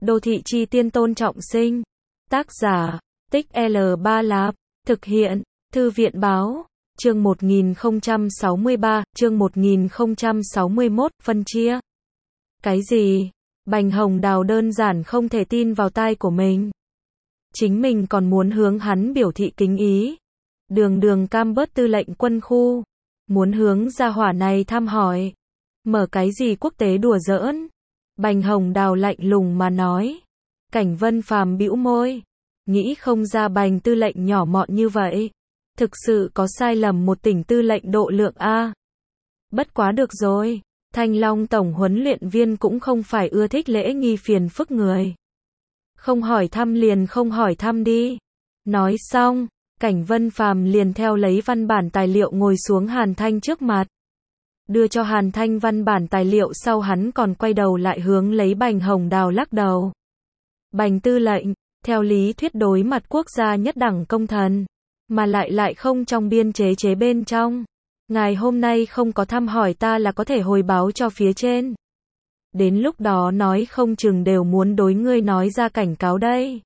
Đô thị chi tiên Tôn Trọng Sinh. Tác giả, Tích L3 Lạp. Thực hiện, Thư viện Báo. Chương 1063, chương 1061, phân chia. Cái gì? Bành Hồng Đào đơn giản không thể tin vào tai của mình. Chính mình còn muốn hướng hắn biểu thị kính ý. Đường cam bớt tư lệnh quân khu. Muốn hướng gia hỏa này thăm hỏi. Mở cái gì quốc tế đùa giỡn? Bành Hồng Đào lạnh lùng mà nói. Cảnh Vân Phàm bĩu môi. Nghĩ không ra Bành tư lệnh nhỏ mọn như vậy. Thực sự có sai lầm một tỉnh tư lệnh độ lượng A. Bất quá được rồi. Thanh Long tổng huấn luyện viên cũng không phải ưa thích lễ nghi phiền phức người. Không hỏi thăm liền không hỏi thăm đi. Nói xong, Cảnh Vân Phàm liền theo lấy văn bản tài liệu ngồi xuống Hàn Thanh trước mặt. Đưa cho Hàn Thanh văn bản tài liệu sau hắn còn quay đầu lại hướng lấy Bành Hồng Đào lắc đầu. Bành tư lệnh, theo lý thuyết đối mặt quốc gia nhất đẳng công thần, mà lại không trong biên chế bên trong. Ngài hôm nay không có thăm hỏi ta là có thể hồi báo cho phía trên. Đến lúc đó nói không chừng đều muốn đối ngươi nói ra cảnh cáo đây.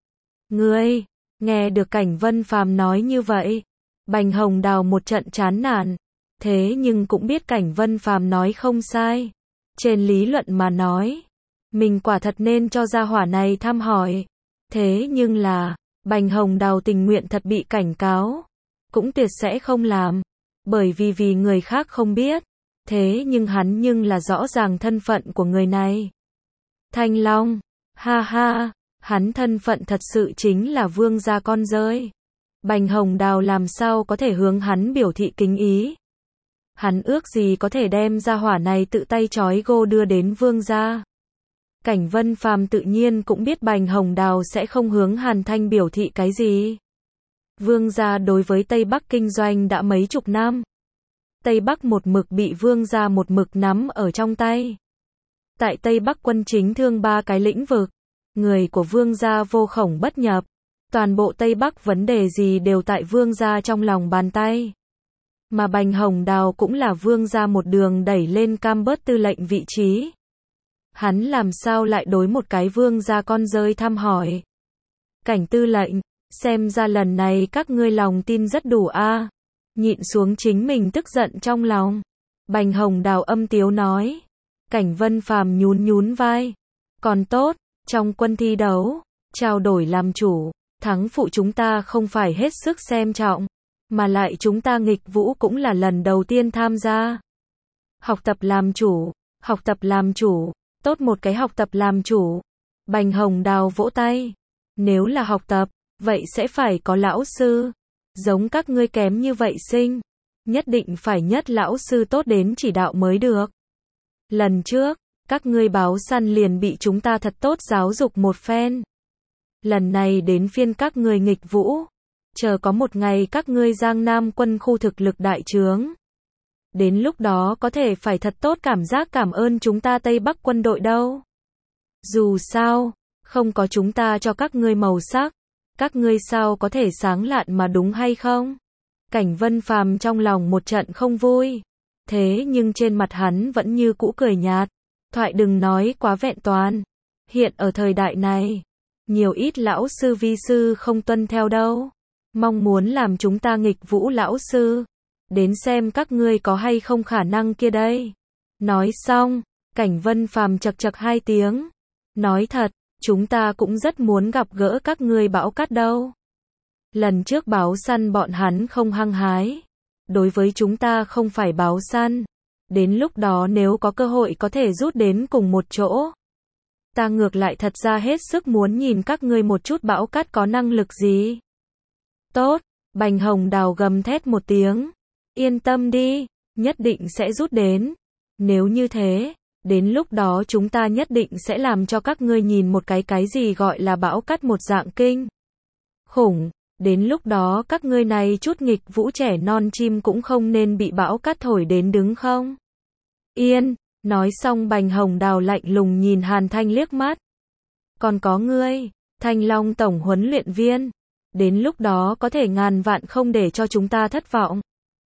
Ngươi, nghe được Cảnh Vân Phàm nói như vậy, Bành Hồng Đào một trận chán nản. Thế nhưng cũng biết Cảnh Vân Phàm nói không sai. Trên lý luận mà nói, mình quả thật nên cho gia hỏa này thăm hỏi. Thế nhưng là, Bành Hồng Đào tình nguyện thật bị cảnh cáo, cũng tuyệt sẽ không làm. Bởi vì người khác không biết. Thế nhưng hắn nhưng là rõ ràng thân phận của người này. Thanh Long, ha ha, hắn thân phận thật sự chính là vương gia con rơi. Bành Hồng Đào làm sao có thể hướng hắn biểu thị kính ý. Hắn ước gì có thể đem gia hỏa này tự tay trói gô đưa đến vương gia. Cảnh Vân Phàm tự nhiên cũng biết Bành Hồng Đào sẽ không hướng Hàn Thanh biểu thị cái gì. Vương gia đối với Tây Bắc kinh doanh đã mấy chục năm. Tây Bắc một mực bị vương gia một mực nắm ở trong tay. Tại Tây Bắc quân chính thương 3 cái lĩnh vực. Người của vương gia vô khổng bất nhập. Toàn bộ Tây Bắc vấn đề gì đều tại vương gia trong lòng bàn tay. Mà Bành Hồng Đào cũng là vương gia một đường đẩy lên cam bớt tư lệnh vị trí. Hắn làm sao lại đối một cái vương gia con rơi thăm hỏi. Cảnh tư lệnh, xem ra lần này các ngươi lòng tin rất đủ a. Nhịn xuống chính mình tức giận trong lòng. Bành Hồng Đào âm tiếu nói. Cảnh Vân Phàm nhún vai. Còn tốt, trong quân thi đấu, trao đổi làm chủ, thắng phụ chúng ta không phải hết sức xem trọng. Mà lại chúng ta nghịch vũ cũng là lần đầu tiên tham gia. Học tập làm chủ, tốt một cái học tập làm chủ. Bành Hồng Đào vỗ tay. Nếu là học tập, vậy sẽ phải có lão sư. Giống các ngươi kém như vậy sinh. Nhất định phải nhất lão sư tốt đến chỉ đạo mới được. Lần trước, các ngươi báo săn liền bị chúng ta thật tốt giáo dục một phen. Lần này đến phiên các ngươi nghịch vũ. Chờ có một ngày các ngươi Giang Nam quân khu thực lực đại trướng. Đến lúc đó có thể phải thật tốt cảm giác cảm ơn chúng ta Tây Bắc quân đội đâu. Dù sao, không có chúng ta cho các ngươi màu sắc. Các ngươi sao có thể sáng lạn mà đúng hay không? Cảnh Vân Phàm trong lòng một trận không vui. Thế nhưng trên mặt hắn vẫn như cũ cười nhạt. Thoại đừng nói quá vẹn toàn. Hiện ở thời đại này, nhiều ít lão sư vi sư không tuân theo đâu. Mong muốn làm chúng ta nghịch vũ lão sư. Đến xem các ngươi có hay không khả năng kia đây. Nói xong, Cảnh Vân Phàm chật 2 tiếng. Nói thật, chúng ta cũng rất muốn gặp gỡ các ngươi bão cát đâu. Lần trước báo săn bọn hắn không hăng hái. Đối với chúng ta không phải báo săn. Đến lúc đó nếu có cơ hội có thể rút đến cùng một chỗ. Ta ngược lại thật ra hết sức muốn nhìn các ngươi một chút bão cát có năng lực gì. Tốt, Bành Hồng Đào gầm thét một tiếng. Yên tâm đi, nhất định sẽ rút đến. Nếu như thế, đến lúc đó chúng ta nhất định sẽ làm cho các ngươi nhìn một cái gì gọi là bão cát một dạng kinh khủng. Đến lúc đó các ngươi này chút nghịch vũ trẻ non chim cũng không nên bị bão cát thổi đến đứng không. Yên, nói xong Bành Hồng Đào lạnh lùng nhìn Hàn Thanh liếc mắt. Còn có ngươi, Thanh Long tổng huấn luyện viên. Đến lúc đó có thể ngàn vạn không để cho chúng ta thất vọng.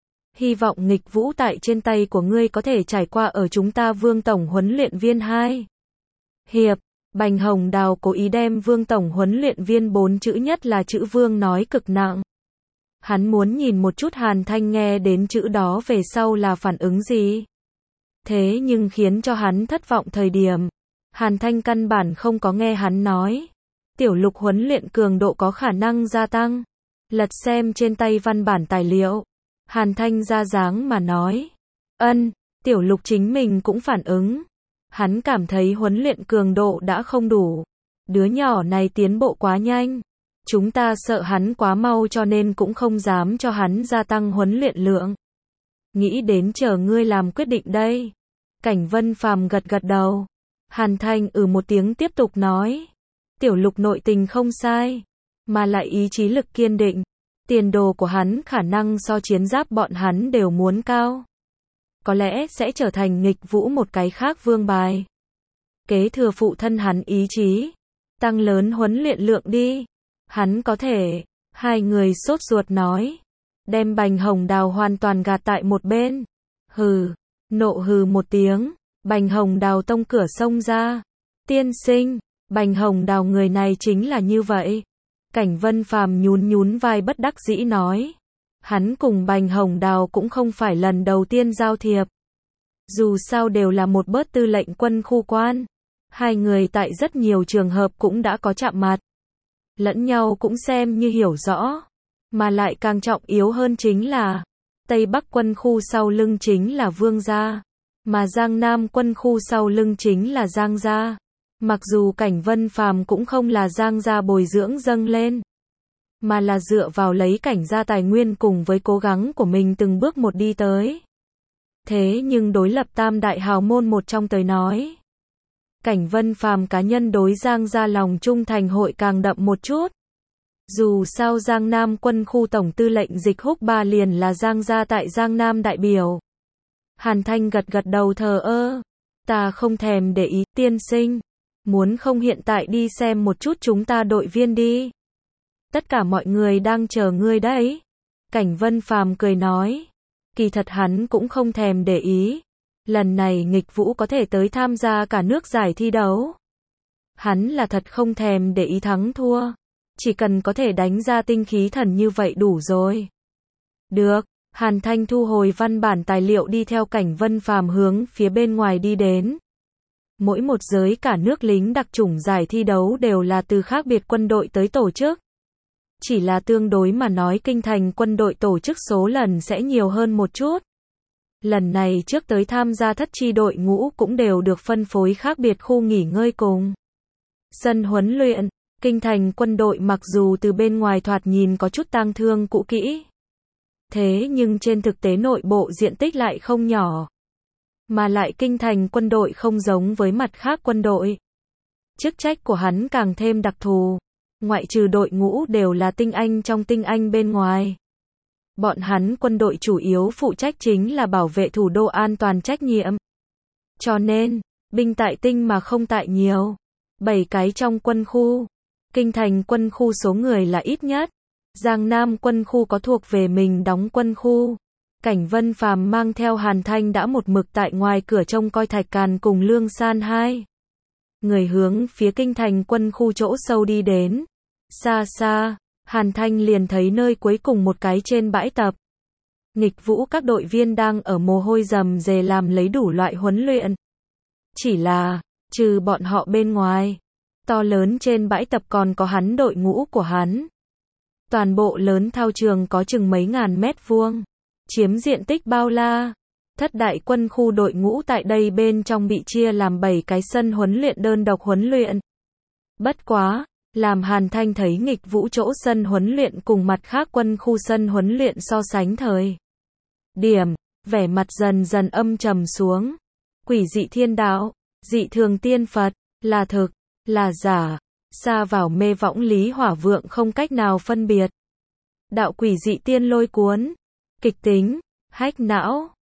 Hy vọng nghịch vũ tại trên tay của ngươi có thể trải qua ở chúng ta Vương tổng huấn luyện viên 2. Hiệp, Bành Hồng Đào cố ý đem Vương tổng huấn luyện viên 4 chữ nhất là chữ Vương nói cực nặng. Hắn muốn nhìn một chút Hàn Thanh nghe đến chữ đó về sau là phản ứng gì. Thế nhưng khiến cho hắn thất vọng thời điểm, Hàn Thanh căn bản không có nghe hắn nói. Tiểu Lục huấn luyện cường độ có khả năng gia tăng. Lật xem trên tay văn bản tài liệu. Hàn Thanh ra dáng mà nói. Tiểu Lục chính mình cũng phản ứng. Hắn cảm thấy huấn luyện cường độ đã không đủ. Đứa nhỏ này tiến bộ quá nhanh. Chúng ta sợ hắn quá mau cho nên cũng không dám cho hắn gia tăng huấn luyện lượng. Nghĩ đến chờ ngươi làm quyết định đây. Cảnh Vân Phàm gật gật đầu. Hàn Thanh một tiếng tiếp tục nói. Tiểu Lục nội tình không sai. Mà lại ý chí lực kiên định. Tiền đồ của hắn khả năng so chiến giáp bọn hắn đều muốn cao. Có lẽ sẽ trở thành nghịch vũ một cái khác vương bài. Kế thừa phụ thân hắn ý chí. Tăng lớn huấn luyện lượng đi. Hắn có thể. Hai người sốt ruột nói. Đem Bành Hồng Đào hoàn toàn gạt tại một bên. Nộ hừ một tiếng. Bành Hồng Đào tông cửa xông ra. Tiên sinh. Bành Hồng Đào người này chính là như vậy. Cảnh Vân Phàm nhún vai bất đắc dĩ nói. Hắn cùng Bành Hồng Đào cũng không phải lần đầu tiên giao thiệp. Dù sao đều là một bớt tư lệnh quân khu quan. Hai người tại rất nhiều trường hợp cũng đã có chạm mặt. Lẫn nhau cũng xem như hiểu rõ. Mà lại càng trọng yếu hơn chính là Tây Bắc quân khu sau lưng chính là Vương gia. Mà Giang Nam quân khu sau lưng chính là Giang gia. Mặc dù Cảnh Vân Phàm cũng không là Giang gia bồi dưỡng dâng lên. Mà là dựa vào lấy Cảnh gia tài nguyên cùng với cố gắng của mình từng bước một đi tới. Thế nhưng đối lập tam đại hào môn một trong tới nói. Cảnh Vân Phàm cá nhân đối Giang gia lòng trung thành hội càng đậm một chút. Dù sao Giang Nam quân khu tổng tư lệnh Dịch Húc Ba liền là Giang gia tại Giang Nam đại biểu. Hàn Thanh gật gật đầu thờ ơ. Ta không thèm để ý, tiên sinh. Muốn không hiện tại đi xem một chút chúng ta đội viên đi. Tất cả mọi người đang chờ ngươi đấy. Cảnh Vân Phàm cười nói. Kỳ thật hắn cũng không thèm để ý. Lần này nghịch vũ có thể tới tham gia cả nước giải thi đấu. Hắn là thật không thèm để ý thắng thua. Chỉ cần có thể đánh ra tinh khí thần như vậy đủ rồi. Được, Hàn Thanh thu hồi văn bản tài liệu đi theo Cảnh Vân Phàm hướng phía bên ngoài đi đến. Mỗi một giới cả nước lính đặc chủng giải thi đấu đều là từ khác biệt quân đội tới tổ chức. Chỉ là tương đối mà nói kinh thành quân đội tổ chức số lần sẽ nhiều hơn một chút. Lần này trước tới tham gia thất chi đội ngũ cũng đều được phân phối khác biệt khu nghỉ ngơi cùng sân huấn luyện. Kinh thành quân đội mặc dù từ bên ngoài thoạt nhìn có chút tang thương cũ kỹ. Thế nhưng trên thực tế nội bộ diện tích lại không nhỏ. Mà lại kinh thành quân đội không giống với mặt khác quân đội. Chức trách của hắn càng thêm đặc thù. Ngoại trừ đội ngũ đều là tinh anh trong tinh anh bên ngoài. Bọn hắn quân đội chủ yếu phụ trách chính là bảo vệ thủ đô an toàn trách nhiệm. Cho nên, binh tại tinh mà không tại nhiều. 7 cái trong quân khu. Kinh thành quân khu số người là ít nhất. Giang Nam quân khu có thuộc về mình đóng quân khu. Cảnh Vân Phàm mang theo Hàn Thanh đã một mực tại ngoài cửa trông coi Thạch Càn cùng Lương San hai người hướng phía kinh thành quân khu chỗ sâu đi đến. Xa xa, Hàn Thanh liền thấy nơi cuối cùng một cái trên bãi tập. Nghịch vũ các đội viên đang ở mồ hôi rầm rề làm lấy đủ loại huấn luyện. Chỉ là, trừ bọn họ bên ngoài, to lớn trên bãi tập còn có hắn đội ngũ của hắn. Toàn bộ lớn thao trường có chừng mấy ngàn mét vuông, chiếm diện tích bao la. Thất đại quân khu đội ngũ tại đây bên trong bị chia làm 7 cái sân huấn luyện đơn độc huấn luyện. Bất quá, làm Hàn Thanh thấy nghịch vũ chỗ sân huấn luyện cùng mặt khác quân khu sân huấn luyện so sánh thời điểm, vẻ mặt dần dần âm trầm xuống. Quỷ dị thiên đạo, dị thường tiên Phật, là thực, là giả, xa vào mê võng lý hỏa vượng không cách nào phân biệt. Đạo quỷ dị tiên lôi cuốn, kịch tính, hách não.